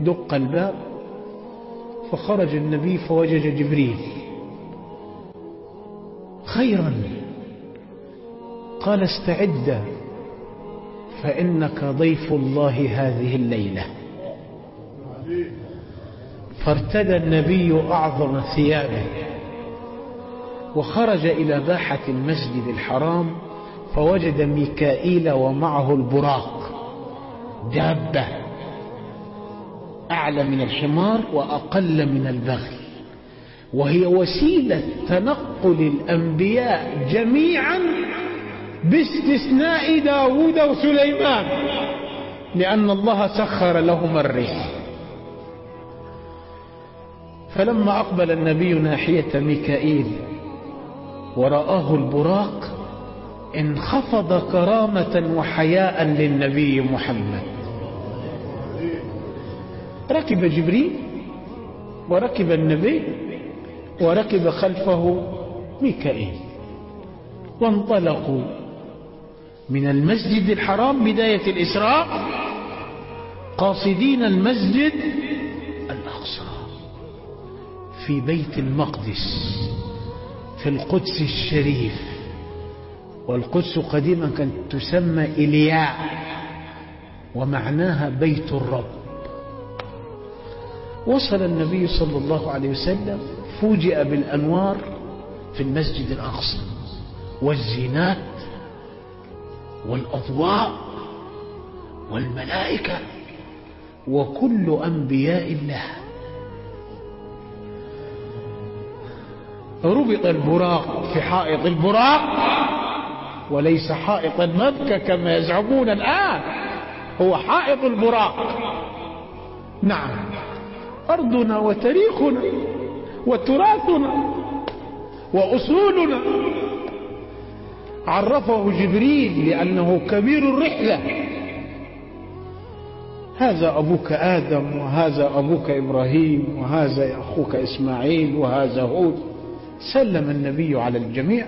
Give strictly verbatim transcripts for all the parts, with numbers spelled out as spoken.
دق الباب فخرج النبي فوجد جبريل. خيرا، قال استعد فإنك ضيف الله هذه الليلة. فارتدى النبي أعظم ثيابه وخرج إلى باحة المسجد الحرام فوجد ميكائيل ومعه البراق، دابة أعلى من الحمار وأقل من البغل، وهي وسيلة تنقل الأنبياء جميعا باستثناء داود وسليمان، لأن الله سخر لهما الريح. فلما أقبل النبي ناحية ميكائيل ورآه البراق انخفض كرامة وحياء للنبي محمد. ركب جبريل وركب النبي وركب خلفه ميكائيل وانطلقوا من المسجد الحرام بداية الإسراء قاصدين المسجد الأقصى في بيت المقدس في القدس الشريف. والقدس قديما كانت تسمى إلياء ومعناها بيت الرب. وصل النبي صلى الله عليه وسلم فوجئ بالأنوار في المسجد الأقصى والزينات والأضواء والملائكة وكل أنبياء الله. ربط البراق في حائط البراق وليس حائط المكة كما يزعمون الآن، هو حائط البراق. نعم، أرضنا وتاريخنا وتراثنا وأصولنا. عرفه جبريل لأنه كبير الرحلة، هذا أبوك آدم وهذا أبوك إبراهيم وهذا أخوك إسماعيل وهذا هود. سلم النبي على الجميع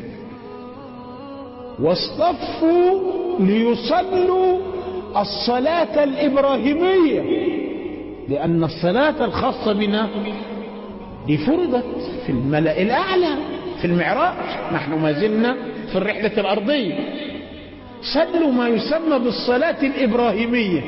واصطفوا ليصلوا الصلاة الإبراهيمية، لأن الصلاة الخاصة بنا دي فرضت في الملأ الأعلى في المعراج، نحن ما زلنا في الرحلة الأرضية. صلوا ما يسمى بالصلاة الإبراهيمية،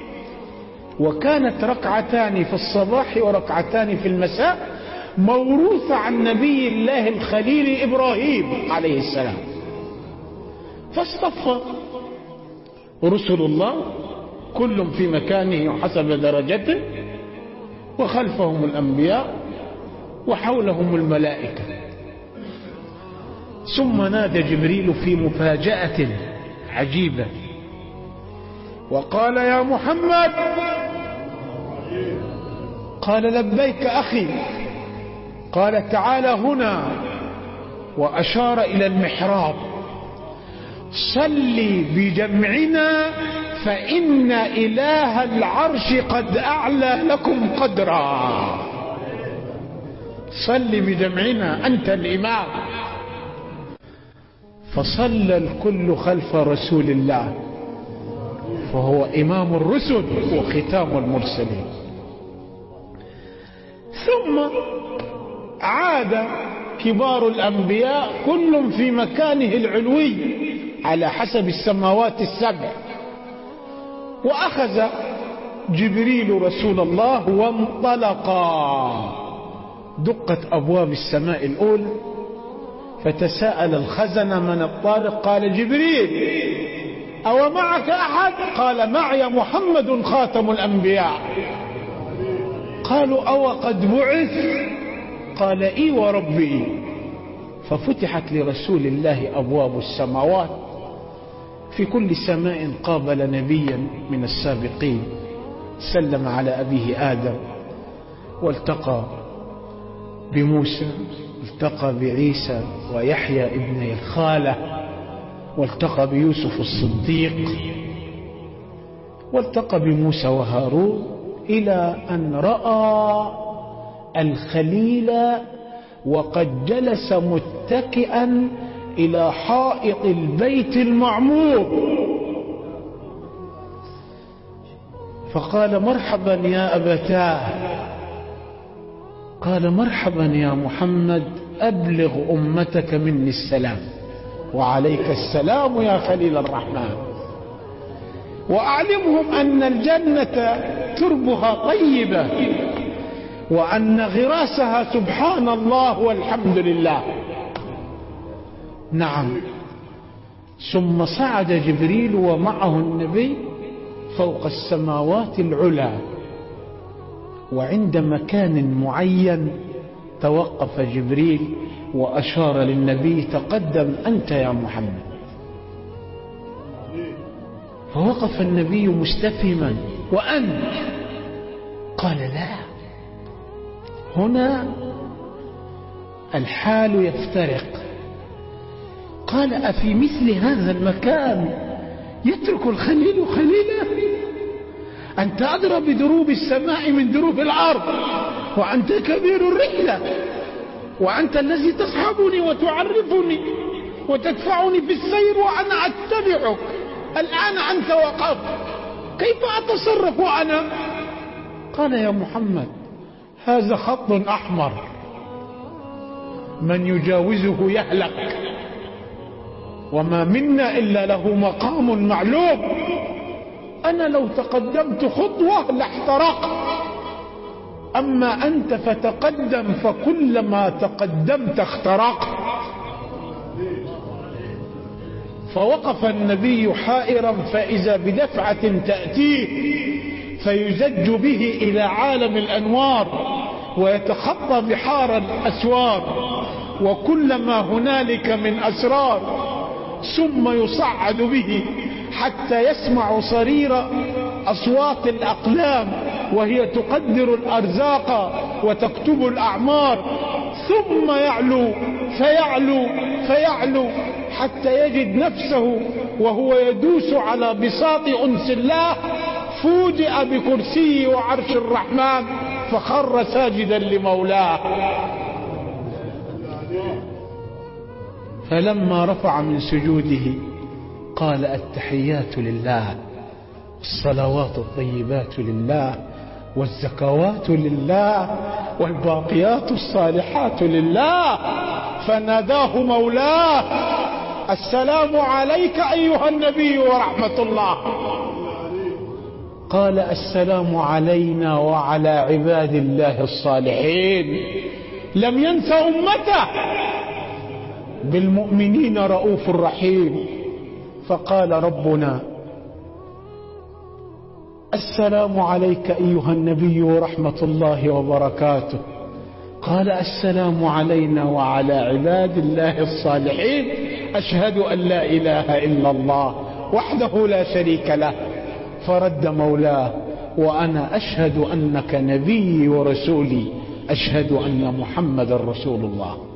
وكانت ركعتان في الصباح وركعتان في المساء، موروثة عن نبي الله الخليل إبراهيم عليه السلام. فاصطف رسل الله كل في مكانه وحسب درجته، وخلفهم الأنبياء وحولهم الملائكة. ثم نادى جبريل في مفاجأة عجيبة وقال يا محمد. قال لبيك أخي. قال تعال هنا، وأشار إلى المحراب. صلي بجمعنا فإن إله العرش قد أعلى لكم قدرا. صلي بجمعنا، أنت الإمام. فصلى الكل خلف رسول الله، فهو إمام الرسل وختام المرسلين. ثم عاد كبار الأنبياء كل في مكانه العلوي على حسب السماوات السبع، وأخذ جبريل رسول الله وانطلقا. دقت أبواب السماء الأولى فتساءل الخزن من الطارق. قال جبريل. أو معك أحد؟ قال معي محمد خاتم الأنبياء. قالوا أو قد بعث؟ قال إي وربي. ففتحت لرسول الله أبواب السماوات، في كل سماء قابل نبيا من السابقين، سلم على أبيه آدم، والتقى بموسى، التقى بعيسى ويحيى ابن الخالة، والتقى بيوسف الصديق، والتقى بموسى وهارون، إلى أن رأى الخليل وقد جلس متكئا إلى حائط البيت المعمور. فقال مرحبا يا أبتاه. قال مرحبا يا محمد، أبلغ أمتك مني السلام. وعليك السلام يا خليل الرحمن. وأعلمهم أن الجنة تربها طيبة، وأن غراسها سبحان الله والحمد لله. نعم. ثم صعد جبريل ومعه النبي فوق السماوات العلى، وعند مكان معين توقف جبريل وأشار للنبي: تقدم أنت يا محمد. فوقف النبي مستفهما: وأنت؟ قال: لا، هنا الحال يفترق. قال: أفي مثل هذا المكان يترك الخليل خليله؟ أنت أدرى بدروب السماء من دروب الأرض، وأنت كبير الرحلة، وأنت الذي تصحبني وتعرفني وتدفعني في السير وأنا أتبعك. الآن أنت وقفت، كيف أتصرف أنا؟ قال: يا محمد، هذا خط أحمر، من يجاوزه يهلك، وما منا إلا له مقام معلوم. أنا لو تقدمت خطوة لاحترقت، أما أنت فتقدم، فكلما تقدمت اخترقت. فوقف النبي حائرا، فإذا بدفعة تأتيه فيزج به إلى عالم الأنوار، ويتخطى بحار الأسوار وكل ما هنالك من أسرار، ثم يصعد به حتى يسمع صرير أصوات الأقلام وهي تقدر الأرزاق وتكتب الأعمار، ثم يعلو فيعلو فيعلو حتى يجد نفسه وهو يدوس على بساط أنس الله، فوجئ بكرسيه وعرش الرحمن فخر ساجدا لمولاه. فلما رفع من سجوده قال: التحيات لله، الصلوات الطيبات لله، والزكوات لله، والباقيات الصالحات لله. فناداه مولاه: السلام عليك أيها النبي ورحمة الله. قال: السلام علينا وعلى عباد الله الصالحين. لم ينس أمته، بالمؤمنين رؤوف رحيم. فقال ربنا: السلام عليك أيها النبي ورحمة الله وبركاته. قال: السلام علينا وعلى عباد الله الصالحين، أشهد أن لا إله إلا الله وحده لا شريك له. فرد مولاه: وأنا أشهد أنك نبي ورسولي، أشهد أن محمد رسول الله.